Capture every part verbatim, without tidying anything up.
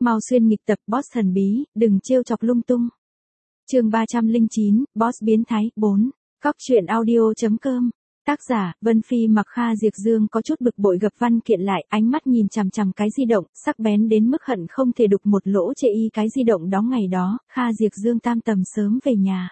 Mau xuyên nghịch tập boss thần bí, đừng trêu chọc lung tung. Chương ba trăm lẻ chín, Boss biến thái, bốn. Cóc truyện audio chấm com. Tác giả, Vân Phi mặc Kha Diệp Dương có chút bực bội gập văn kiện lại, ánh mắt nhìn chằm chằm cái di động, sắc bén đến mức hận không thể đục một lỗ chê y cái di động đó ngày đó, Kha Diệp Dương tam tầm sớm về nhà.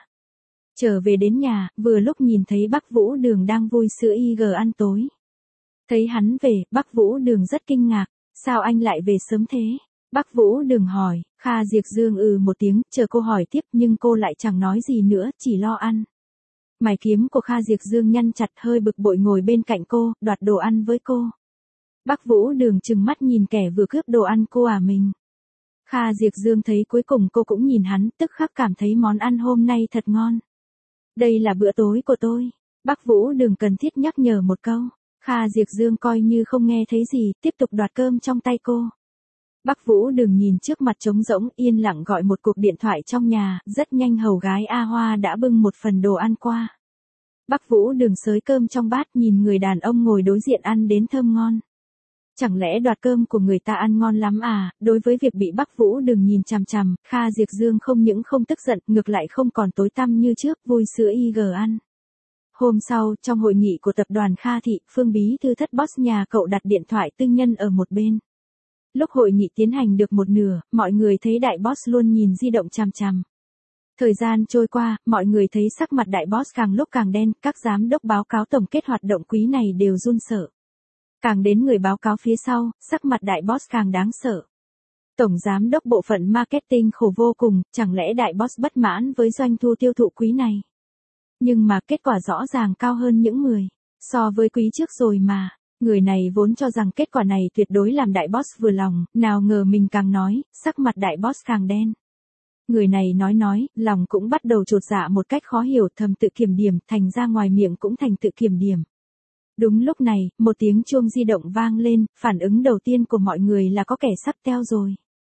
Trở về đến nhà, vừa lúc nhìn thấy Bắc Vũ Đường đang vui sữa y gờ ăn tối. Thấy hắn về, Bắc Vũ Đường rất kinh ngạc, sao anh lại về sớm thế? Bắc Vũ Đường hỏi, Kha Diệp Dương ừ một tiếng, chờ cô hỏi tiếp nhưng cô lại chẳng nói gì nữa, chỉ lo ăn. Mày kiếm của Kha Diệp Dương nhăn chặt hơi bực bội ngồi bên cạnh cô, đoạt đồ ăn với cô. Bắc Vũ Đường trừng mắt nhìn kẻ vừa cướp đồ ăn cô à mình. Kha Diệp Dương thấy cuối cùng cô cũng nhìn hắn, tức khắc cảm thấy món ăn hôm nay thật ngon. Đây là bữa tối của tôi. Bắc Vũ Đường cần thiết nhắc nhở một câu. Kha Diệp Dương coi như không nghe thấy gì, tiếp tục đoạt cơm trong tay cô. Bắc Vũ Đường nhìn trước mặt trống rỗng, yên lặng gọi một cuộc điện thoại trong nhà, rất nhanh hầu gái A Hoa đã bưng một phần đồ ăn qua. Bắc Vũ Đường xới cơm trong bát nhìn người đàn ông ngồi đối diện ăn đến thơm ngon. Chẳng lẽ đoạt cơm của người ta ăn ngon lắm à? Đối với việc bị Bắc Vũ Đường nhìn chằm chằm, Kha Diệp Dương không những không tức giận, ngược lại không còn tối tăm như trước, vui sữa y gờ ăn. Hôm sau, trong hội nghị của tập đoàn Kha Thị, Phương Bí thư thất boss nhà cậu đặt điện thoại tư nhân ở một bên. Lúc hội nghị tiến hành được một nửa, mọi người thấy đại boss luôn nhìn di động chằm chằm. Thời gian trôi qua, mọi người thấy sắc mặt đại boss càng lúc càng đen, các giám đốc báo cáo tổng kết hoạt động quý này đều run sợ. Càng đến người báo cáo phía sau, sắc mặt đại boss càng đáng sợ. Tổng giám đốc bộ phận marketing khổ vô cùng, chẳng lẽ đại boss bất mãn với doanh thu tiêu thụ quý này? Nhưng mà kết quả rõ ràng cao hơn những người so với quý trước rồi mà. Người này vốn cho rằng kết quả này tuyệt đối làm đại boss vừa lòng, nào ngờ mình càng nói, sắc mặt đại boss càng đen. Người này nói nói, lòng cũng bắt đầu chột dạ một cách khó hiểu, thầm tự kiểm điểm, thành ra ngoài miệng cũng thành tự kiểm điểm. Đúng lúc này, một tiếng chuông di động vang lên, phản ứng đầu tiên của mọi người là có kẻ sắp teo rồi.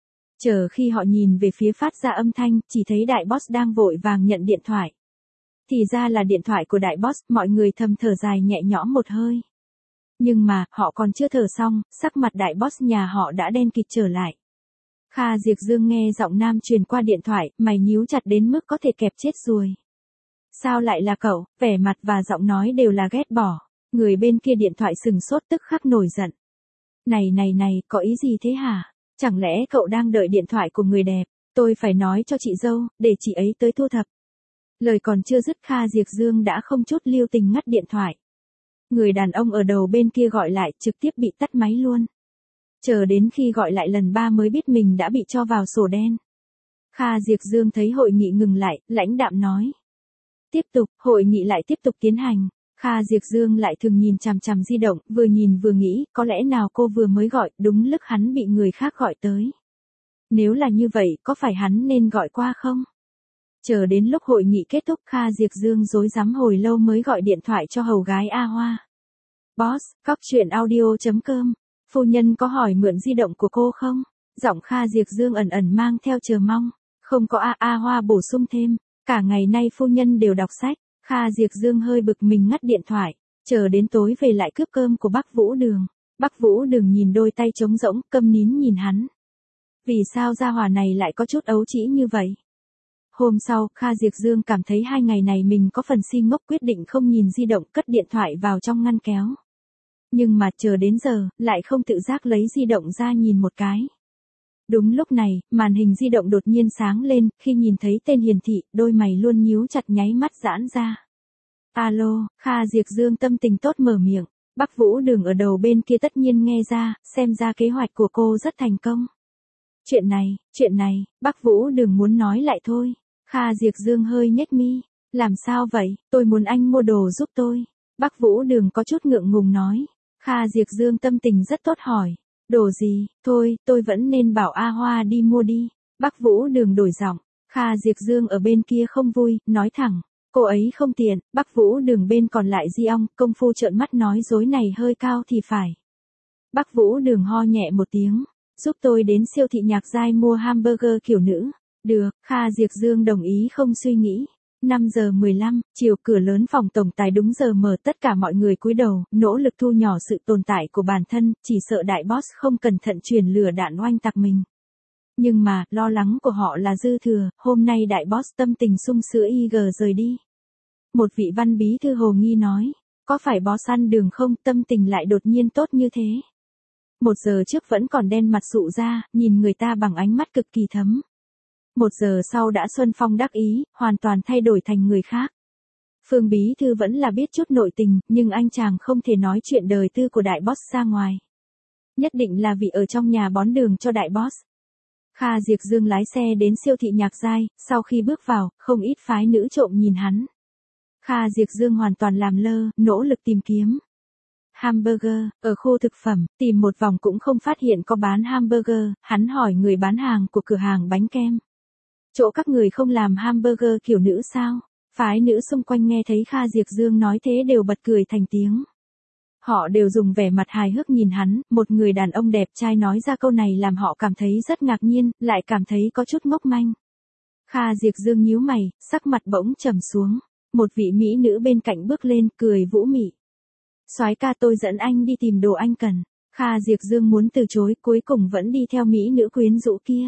Chờ khi họ nhìn về phía phát ra âm thanh, chỉ thấy đại boss đang vội vàng nhận điện thoại. Thì ra là điện thoại của đại boss, mọi người thầm thở dài nhẹ nhõm một hơi. Nhưng mà, họ còn chưa thở xong, sắc mặt đại boss nhà họ đã đen kịt trở lại. Kha Diệp Dương nghe giọng nam truyền qua điện thoại, mày nhíu chặt đến mức có thể kẹp chết ruồi. Sao lại là cậu? Vẻ mặt và giọng nói đều là ghét bỏ. Người bên kia điện thoại sừng sốt tức khắc nổi giận. Này này này, có ý gì thế hả? Chẳng lẽ cậu đang đợi điện thoại của người đẹp? Tôi phải nói cho chị dâu, để chị ấy tới thu thập. Lời còn chưa dứt Kha Diệp Dương đã không chút lưu tình ngắt điện thoại. Người đàn ông ở đầu bên kia gọi lại, trực tiếp bị tắt máy luôn. Chờ đến khi gọi lại lần ba mới biết mình đã bị cho vào sổ đen. Kha Diệp Dương thấy hội nghị ngừng lại, lãnh đạm nói. Tiếp tục, hội nghị lại tiếp tục tiến hành. Kha Diệp Dương lại thường nhìn chằm chằm di động, vừa nhìn vừa nghĩ, có lẽ nào cô vừa mới gọi, đúng lúc hắn bị người khác gọi tới. Nếu là như vậy, có phải hắn nên gọi qua không? Chờ đến lúc hội nghị kết thúc, Kha Diệp Dương rối rắm hồi lâu mới gọi điện thoại cho hầu gái A Hoa. Boss, cóc truyện audio chấm com. Phu nhân có hỏi mượn di động của cô không? Giọng Kha Diệp Dương ẩn ẩn mang theo chờ mong. Không có A A Hoa bổ sung thêm. Cả ngày nay phu nhân đều đọc sách. Kha Diệp Dương hơi bực mình ngắt điện thoại. Chờ đến tối về lại cướp cơm của Bắc Vũ Đường. Bắc Vũ Đường nhìn đôi tay trống rỗng, câm nín nhìn hắn. Vì sao gia hỏa này lại có chút ấu trĩ như vậy? Hôm sau, Kha Diệp Dương cảm thấy hai ngày này mình có phần si ngốc, quyết định không nhìn di động, cất điện thoại vào trong ngăn kéo. Nhưng mà chờ đến giờ, lại không tự giác lấy di động ra nhìn một cái. Đúng lúc này, màn hình di động đột nhiên sáng lên, khi nhìn thấy tên hiển thị, đôi mày luôn nhíu chặt nháy mắt giãn ra. Alo, Kha Diệp Dương tâm tình tốt mở miệng. Bắc Vũ Đường ở đầu bên kia tất nhiên nghe ra, xem ra kế hoạch của cô rất thành công. Chuyện này, chuyện này, Bắc Vũ Đường muốn nói lại thôi. Kha Diệp Dương hơi nhếch mi. Làm sao vậy? Tôi muốn anh mua đồ giúp tôi. Bắc Vũ Đường có chút ngượng ngùng nói. Kha Diệp Dương tâm tình rất tốt hỏi. Đồ gì? Thôi, tôi vẫn nên bảo A Hoa đi mua đi. Bắc Vũ Đường đổi giọng. Kha Diệp Dương ở bên kia không vui, nói thẳng. Cô ấy không tiện. Bắc Vũ Đường bên còn lại di ong, công phu trợn mắt nói dối này hơi cao thì phải. Bắc Vũ Đường ho nhẹ một tiếng. Giúp tôi đến siêu thị Nhạc Giai mua hamburger kiểu nữ. Được, Kha Diệp Dương đồng ý không suy nghĩ. năm giờ mười lăm, chiều cửa lớn phòng tổng tài đúng giờ mở, tất cả mọi người cúi đầu, nỗ lực thu nhỏ sự tồn tại của bản thân, chỉ sợ đại boss không cẩn thận truyền lửa đạn oanh tạc mình. Nhưng mà, lo lắng của họ là dư thừa, hôm nay đại boss tâm tình sung sữa i giê rời đi. Một vị văn bí thư hồ nghi nói, có phải boss ăn đường không, tâm tình lại đột nhiên tốt như thế. Một giờ trước vẫn còn đen mặt sụ ra, nhìn người ta bằng ánh mắt cực kỳ thấm. Một giờ sau đã xuân phong đắc ý, hoàn toàn thay đổi thành người khác. Phương bí thư vẫn là biết chút nội tình, nhưng anh chàng không thể nói chuyện đời tư của đại boss ra ngoài. Nhất định là vì ở trong nhà bón đường cho đại boss. Kha Diệp Dương lái xe đến siêu thị Nhạc Giai, sau khi bước vào, không ít phái nữ trộm nhìn hắn. Kha Diệp Dương hoàn toàn làm lơ, nỗ lực tìm kiếm. Hamburger, ở khu thực phẩm, tìm một vòng cũng không phát hiện có bán hamburger, hắn hỏi người bán hàng của cửa hàng bánh kem. Chỗ các người không làm hamburger kiểu nữ sao? Phái nữ xung quanh nghe thấy Kha Diệp Dương nói thế đều bật cười thành tiếng. Họ đều dùng vẻ mặt hài hước nhìn hắn, một người đàn ông đẹp trai nói ra câu này làm họ cảm thấy rất ngạc nhiên, lại cảm thấy có chút ngốc manh. Kha Diệp Dương nhíu mày, sắc mặt bỗng trầm xuống. Một vị mỹ nữ bên cạnh bước lên, cười vũ mị. Soái ca, tôi dẫn anh đi tìm đồ anh cần. Kha Diệp Dương muốn từ chối, cuối cùng vẫn đi theo mỹ nữ quyến rũ kia.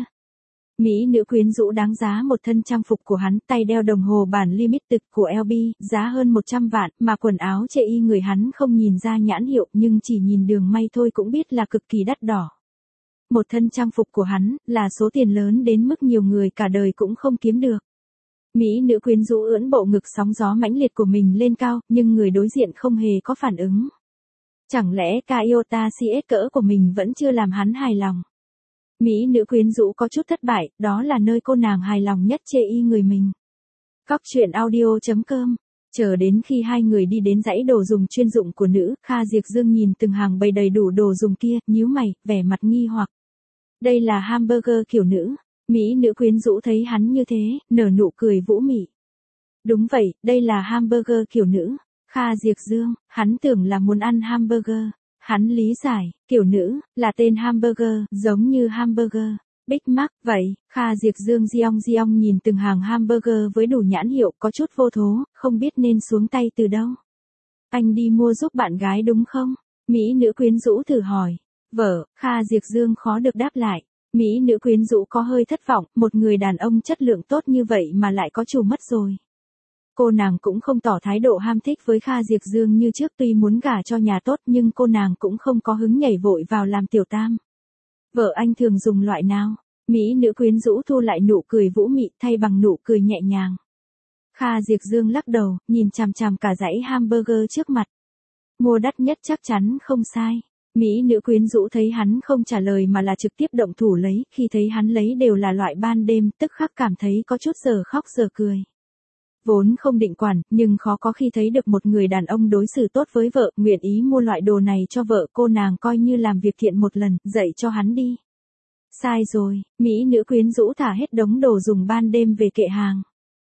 Mỹ nữ quyến rũ đáng giá một thân trang phục của hắn, tay đeo đồng hồ bản limited của lờ bê, giá hơn một trăm vạn, mà quần áo chê y người hắn không nhìn ra nhãn hiệu, nhưng chỉ nhìn đường may thôi cũng biết là cực kỳ đắt đỏ. Một thân trang phục của hắn, là số tiền lớn đến mức nhiều người cả đời cũng không kiếm được. Mỹ nữ quyến rũ ưỡn bộ ngực sóng gió mãnh liệt của mình lên cao, nhưng người đối diện không hề có phản ứng. Chẳng lẽ Toyota xê ét cỡ của mình vẫn chưa làm hắn hài lòng? Mỹ nữ quyến rũ có chút thất bại, đó là nơi cô nàng hài lòng nhất chê y người mình. Cóc truyện audio chấm com. Chờ đến khi hai người đi đến dãy đồ dùng chuyên dụng của nữ, Kha Diệp Dương nhìn từng hàng bày đầy đủ đồ dùng kia, nhíu mày, vẻ mặt nghi hoặc. Đây là hamburger kiểu nữ. Mỹ nữ quyến rũ thấy hắn như thế, nở nụ cười vũ mị. Đúng vậy, đây là hamburger kiểu nữ. Kha Diệp Dương, hắn tưởng là muốn ăn hamburger. Hắn lý giải, kiểu nữ, là tên hamburger, giống như hamburger, Big Mac, vậy, Kha Diệp Dương giong giong nhìn từng hàng hamburger với đủ nhãn hiệu có chút vô thố, không biết nên xuống tay từ đâu. Anh đi mua giúp bạn gái đúng không? Mỹ nữ quyến rũ thử hỏi. Vợ, Kha Diệp Dương khó được đáp lại. Mỹ nữ quyến rũ có hơi thất vọng, một người đàn ông chất lượng tốt như vậy mà lại có chủ mất rồi. Cô nàng cũng không tỏ thái độ ham thích với Kha Diệp Dương như trước, tuy muốn gả cho nhà tốt nhưng cô nàng cũng không có hứng nhảy vội vào làm tiểu tam. Vợ anh thường dùng loại nào? Mỹ nữ quyến rũ thu lại nụ cười vũ mị thay bằng nụ cười nhẹ nhàng. Kha Diệp Dương lắc đầu, nhìn chằm chằm cả dãy hamburger trước mặt. Mua đắt nhất chắc chắn không sai. Mỹ nữ quyến rũ thấy hắn không trả lời mà là trực tiếp động thủ lấy, khi thấy hắn lấy đều là loại ban đêm, tức khắc cảm thấy có chút giờ khóc giờ cười. Vốn không định quản, nhưng khó có khi thấy được một người đàn ông đối xử tốt với vợ, nguyện ý mua loại đồ này cho vợ, cô nàng coi như làm việc thiện một lần, dạy cho hắn đi. Sai rồi, Mỹ nữ quyến rũ thả hết đống đồ dùng ban đêm về kệ hàng.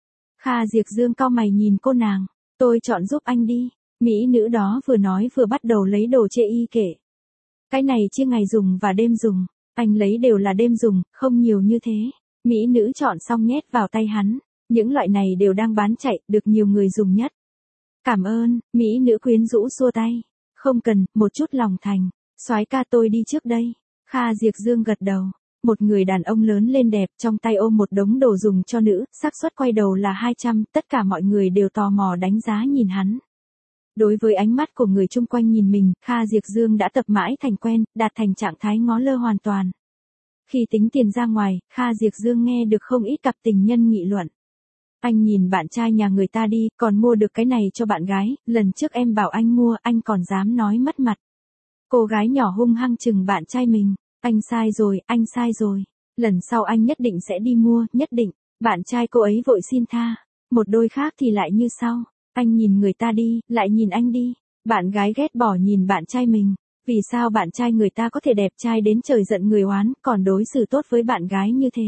Kha Diệp Dương cau mày nhìn cô nàng, tôi chọn giúp anh đi. Mỹ nữ đó vừa nói vừa bắt đầu lấy đồ chê y kệ. Cái này chia ngày dùng và đêm dùng, anh lấy đều là đêm dùng, không nhiều như thế. Mỹ nữ chọn xong nhét vào tay hắn. Những loại này đều đang bán chạy, được nhiều người dùng nhất. Cảm ơn, Mỹ nữ quyến rũ xua tay. Không cần, một chút lòng thành. Soái ca, tôi đi trước đây. Kha Diệp Dương gật đầu. Một người đàn ông lớn lên đẹp, trong tay ôm một đống đồ dùng cho nữ, xác suất quay đầu là hai trăm, tất cả mọi người đều tò mò đánh giá nhìn hắn. Đối với ánh mắt của người chung quanh nhìn mình, Kha Diệp Dương đã tập mãi thành quen, đạt thành trạng thái ngó lơ hoàn toàn. Khi tính tiền ra ngoài, Kha Diệp Dương nghe được không ít cặp tình nhân nghị luận. Anh nhìn bạn trai nhà người ta đi, còn mua được cái này cho bạn gái, lần trước em bảo anh mua, anh còn dám nói mất mặt. Cô gái nhỏ hung hăng chừng bạn trai mình, anh sai rồi, anh sai rồi. Lần sau anh nhất định sẽ đi mua, nhất định. Bạn trai cô ấy vội xin tha. Một đôi khác thì lại như sau. Anh nhìn người ta đi, lại nhìn anh đi. Bạn gái ghét bỏ nhìn bạn trai mình. Vì sao bạn trai người ta có thể đẹp trai đến trời giận người oán, còn đối xử tốt với bạn gái như thế?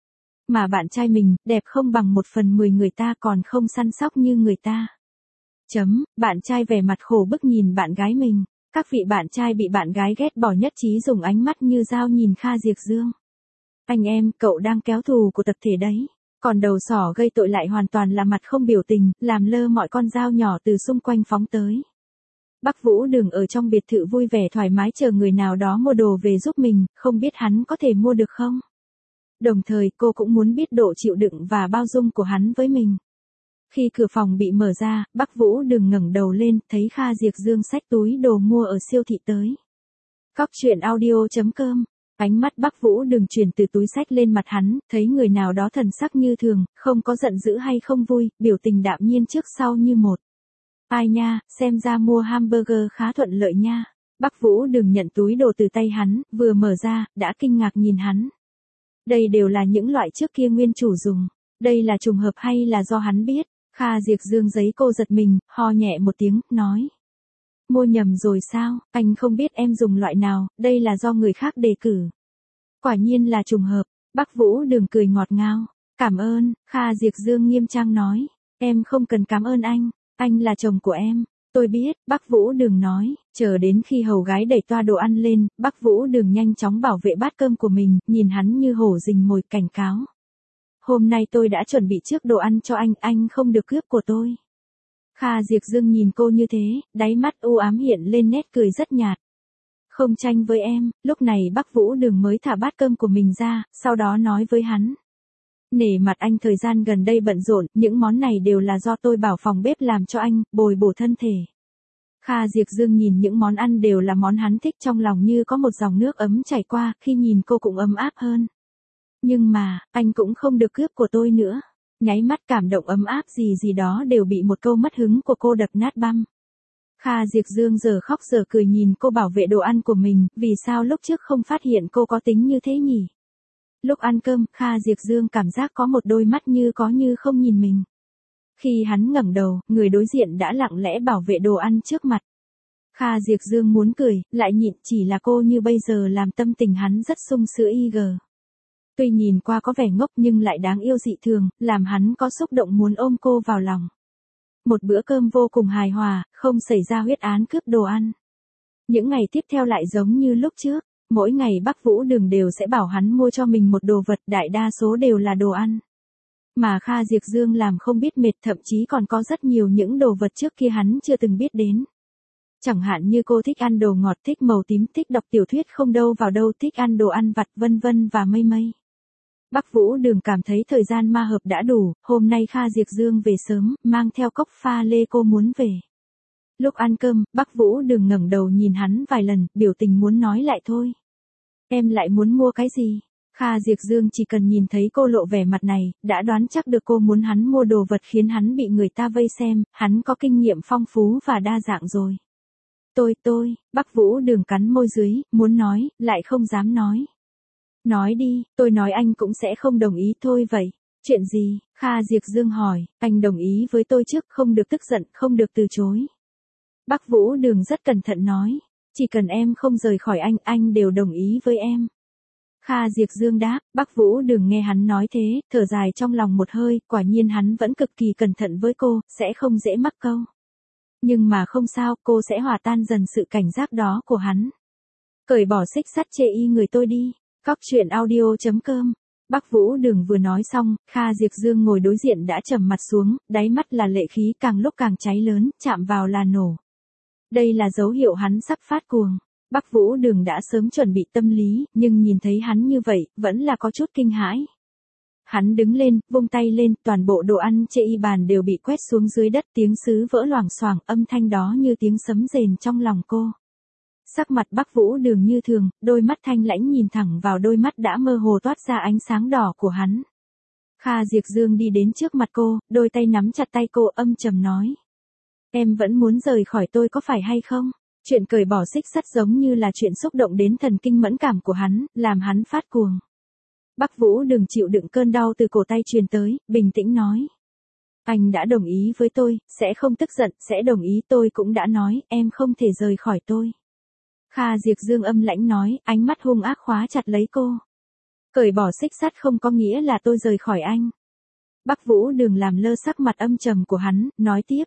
Mà bạn trai mình, đẹp không bằng một phần mười người ta, còn không săn sóc như người ta. Chấm, bạn trai vẻ mặt khổ bức nhìn bạn gái mình. Các vị bạn trai bị bạn gái ghét bỏ nhất trí dùng ánh mắt như dao nhìn Kha Diệp Dương. Anh em, cậu đang kéo thù của tập thể đấy. Còn đầu sỏ gây tội lại hoàn toàn là mặt không biểu tình, làm lơ mọi con dao nhỏ từ xung quanh phóng tới. Bắc Vũ đừng ở trong biệt thự vui vẻ thoải mái chờ người nào đó mua đồ về giúp mình, không biết hắn có thể mua được không? Đồng thời cô cũng muốn biết độ chịu đựng và bao dung của hắn với mình. Khi cửa phòng bị mở ra, Bắc Vũ Đường ngẩng đầu lên, thấy Kha Diệp Dương xách túi đồ mua ở siêu thị tới. Cóc truyện audio chấm com. Ánh mắt Bắc Vũ Đường chuyển từ túi xách lên mặt hắn, thấy người nào đó thần sắc như thường, không có giận dữ hay không vui, biểu tình đạm nhiên trước sau như một. Ai nha, xem ra mua hamburger khá thuận lợi nha. Bắc Vũ Đường nhận túi đồ từ tay hắn, vừa mở ra, đã kinh ngạc nhìn hắn. Đây đều là những loại trước kia nguyên chủ dùng. Đây là trùng hợp hay là do hắn biết? Kha Diệp Dương giấy cô giật mình, ho nhẹ một tiếng, nói. Mua nhầm rồi sao, anh không biết em dùng loại nào, đây là do người khác đề cử. Quả nhiên là trùng hợp. Bắc Vũ Đường cười ngọt ngào. Cảm ơn, Kha Diệp Dương nghiêm trang nói. Em không cần cảm ơn anh, anh là chồng của em. Tôi biết, Bắc Vũ Đường nói, chờ đến khi hầu gái đẩy toa đồ ăn lên, Bắc Vũ Đường nhanh chóng bảo vệ bát cơm của mình, nhìn hắn như hổ rình mồi, cảnh cáo. Hôm nay tôi đã chuẩn bị trước đồ ăn cho anh, anh không được cướp của tôi. Kha Diệp Dương nhìn cô như thế, đáy mắt u ám hiện lên nét cười rất nhạt. Không tranh với em, lúc này Bắc Vũ Đường mới thả bát cơm của mình ra, sau đó nói với hắn. Nể mặt anh thời gian gần đây bận rộn, những món này đều là do tôi bảo phòng bếp làm cho anh, bồi bổ thân thể. Kha Diệp Dương nhìn những món ăn đều là món hắn thích, trong lòng như có một dòng nước ấm chảy qua, khi nhìn cô cũng ấm áp hơn. Nhưng mà, anh cũng không được cướp của tôi nữa. Nháy mắt cảm động ấm áp gì gì đó đều bị một câu mất hứng của cô đập nát băm. Kha Diệp Dương giờ khóc giờ cười nhìn cô bảo vệ đồ ăn của mình, vì sao lúc trước không phát hiện cô có tính như thế nhỉ? Lúc ăn cơm, Kha Diệp Dương cảm giác có một đôi mắt như có như không nhìn mình. Khi hắn ngẩng đầu, người đối diện đã lặng lẽ bảo vệ đồ ăn trước mặt. Kha Diệp Dương muốn cười, lại nhịn, chỉ là cô như bây giờ làm tâm tình hắn rất sung sữa y gờ. Tuy nhìn qua có vẻ ngốc nhưng lại đáng yêu dị thường, làm hắn có xúc động muốn ôm cô vào lòng. Một bữa cơm vô cùng hài hòa, không xảy ra huyết án cướp đồ ăn. Những ngày tiếp theo lại giống như lúc trước, mỗi ngày Bắc Vũ Đường đều sẽ bảo hắn mua cho mình một đồ vật, đại đa số đều là đồ ăn. Mà Kha Diệp Dương làm không biết mệt, thậm chí còn có rất nhiều những đồ vật trước kia hắn chưa từng biết đến. Chẳng hạn như cô thích ăn đồ ngọt, thích màu tím, thích đọc tiểu thuyết không đâu vào đâu, thích ăn đồ ăn vặt vân vân và mây mây. Bắc Vũ Đường cảm thấy thời gian ma hợp đã đủ, hôm nay Kha Diệp Dương về sớm, mang theo cốc pha lê cô muốn về. Lúc ăn cơm, Bắc Vũ Đường ngẩng đầu nhìn hắn vài lần, biểu tình muốn nói lại thôi. Em lại muốn mua cái gì? Kha Diệp Dương chỉ cần nhìn thấy cô lộ vẻ mặt này, đã đoán chắc được cô muốn hắn mua đồ vật khiến hắn bị người ta vây xem, hắn có kinh nghiệm phong phú và đa dạng rồi. Tôi, tôi, Bắc Vũ Đường cắn môi dưới, muốn nói, lại không dám nói. Nói đi, tôi nói anh cũng sẽ không đồng ý thôi vậy. Chuyện gì? Kha Diệp Dương hỏi, anh đồng ý với tôi trước, không được tức giận, không được từ chối. Bắc Vũ Đường rất cẩn thận nói, chỉ cần em không rời khỏi anh, anh đều đồng ý với em. Kha Diệp Dương đáp, Bắc Vũ Đường nghe hắn nói thế, thở dài trong lòng một hơi, quả nhiên hắn vẫn cực kỳ cẩn thận với cô, sẽ không dễ mắc câu. Nhưng mà không sao, cô sẽ hòa tan dần sự cảnh giác đó của hắn. Cởi bỏ xích sắt chê y người tôi đi. Cóc truyện audio chấm com. Bắc Vũ Đường vừa nói xong, Kha Diệp Dương ngồi đối diện đã trầm mặt xuống, đáy mắt là lệ khí càng lúc càng cháy lớn, chạm vào là nổ. Đây là dấu hiệu hắn sắp phát cuồng. Bắc Vũ Đường đã sớm chuẩn bị tâm lý, nhưng nhìn thấy hắn như vậy, vẫn là có chút kinh hãi. Hắn đứng lên, vung tay lên, toàn bộ đồ ăn trên y bàn đều bị quét xuống dưới đất, tiếng sứ vỡ loảng xoảng, âm thanh đó như tiếng sấm rền trong lòng cô. Sắc mặt Bắc Vũ Đường như thường, đôi mắt thanh lãnh nhìn thẳng vào đôi mắt đã mơ hồ toát ra ánh sáng đỏ của hắn. Kha Diệp Dương đi đến trước mặt cô, đôi tay nắm chặt tay cô, âm trầm nói. Em vẫn muốn rời khỏi tôi có phải hay không? Chuyện cởi bỏ xích sắt giống như là chuyện xúc động đến thần kinh mẫn cảm của hắn, làm hắn phát cuồng. Bắc Vũ Đường chịu đựng cơn đau từ cổ tay truyền tới, bình tĩnh nói. Anh đã đồng ý với tôi, sẽ không tức giận, sẽ đồng ý, tôi cũng đã nói, em không thể rời khỏi tôi. Kha Diệp Dương âm lãnh nói, ánh mắt hung ác khóa chặt lấy cô. Cởi bỏ xích sắt không có nghĩa là tôi rời khỏi anh. Bắc Vũ Đường làm lơ sắc mặt âm trầm của hắn, nói tiếp.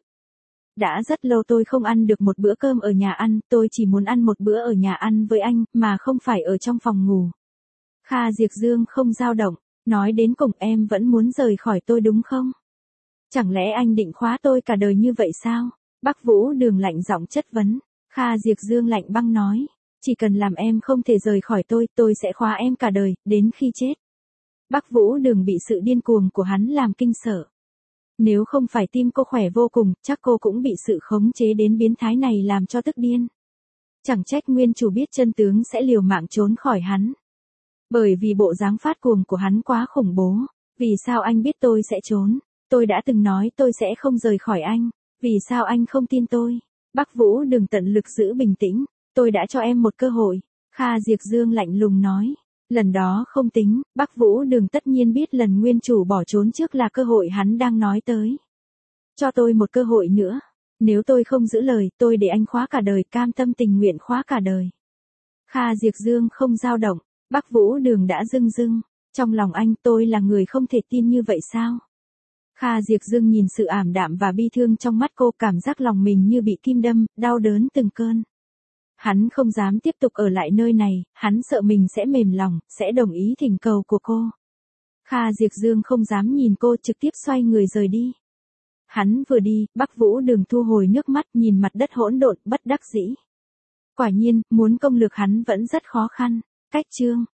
Đã rất lâu tôi không ăn được một bữa cơm ở nhà ăn, tôi chỉ muốn ăn một bữa ở nhà ăn với anh, mà không phải ở trong phòng ngủ. Kha Diệp Dương không dao động, nói đến cùng em vẫn muốn rời khỏi tôi đúng không? Chẳng lẽ anh định khóa tôi cả đời như vậy sao? Bắc Vũ Đường lạnh giọng chất vấn. Kha Diệp Dương lạnh băng nói, chỉ cần làm em không thể rời khỏi tôi, tôi sẽ khóa em cả đời, đến khi chết. Bắc Vũ Đường bị sự điên cuồng của hắn làm kinh sợ. Nếu không phải tim cô khỏe vô cùng, chắc cô cũng bị sự khống chế đến biến thái này làm cho tức điên. Chẳng trách nguyên chủ biết chân tướng sẽ liều mạng trốn khỏi hắn. Bởi vì bộ dáng phát cuồng của hắn quá khủng bố. Vì sao anh biết tôi sẽ trốn? Tôi đã từng nói tôi sẽ không rời khỏi anh. Vì sao anh không tin tôi? Bắc Vũ Đường tận lực giữ bình tĩnh. Tôi đã cho em một cơ hội. Kha Diệp Dương lạnh lùng nói. Lần đó không tính, Bắc Vũ Đường tất nhiên biết lần nguyên chủ bỏ trốn trước là cơ hội hắn đang nói tới. Cho tôi một cơ hội nữa. Nếu tôi không giữ lời, tôi để anh khóa cả đời, cam tâm tình nguyện khóa cả đời. Kha Diệp Dương không dao động, Bắc Vũ Đường đã rưng rưng. Trong lòng anh, tôi là người không thể tin như vậy sao? Kha Diệp Dương nhìn sự ảm đạm và bi thương trong mắt cô, cảm giác lòng mình như bị kim đâm, đau đớn từng cơn. Hắn không dám tiếp tục ở lại nơi này, hắn sợ mình sẽ mềm lòng, sẽ đồng ý thỉnh cầu của cô. Kha Diệp Dương không dám nhìn cô, trực tiếp xoay người rời đi. Hắn vừa đi, Bắc Vũ Đường thu hồi nước mắt, nhìn mặt đất hỗn độn, bất đắc dĩ. Quả nhiên, muốn công lược hắn vẫn rất khó khăn. Cách chương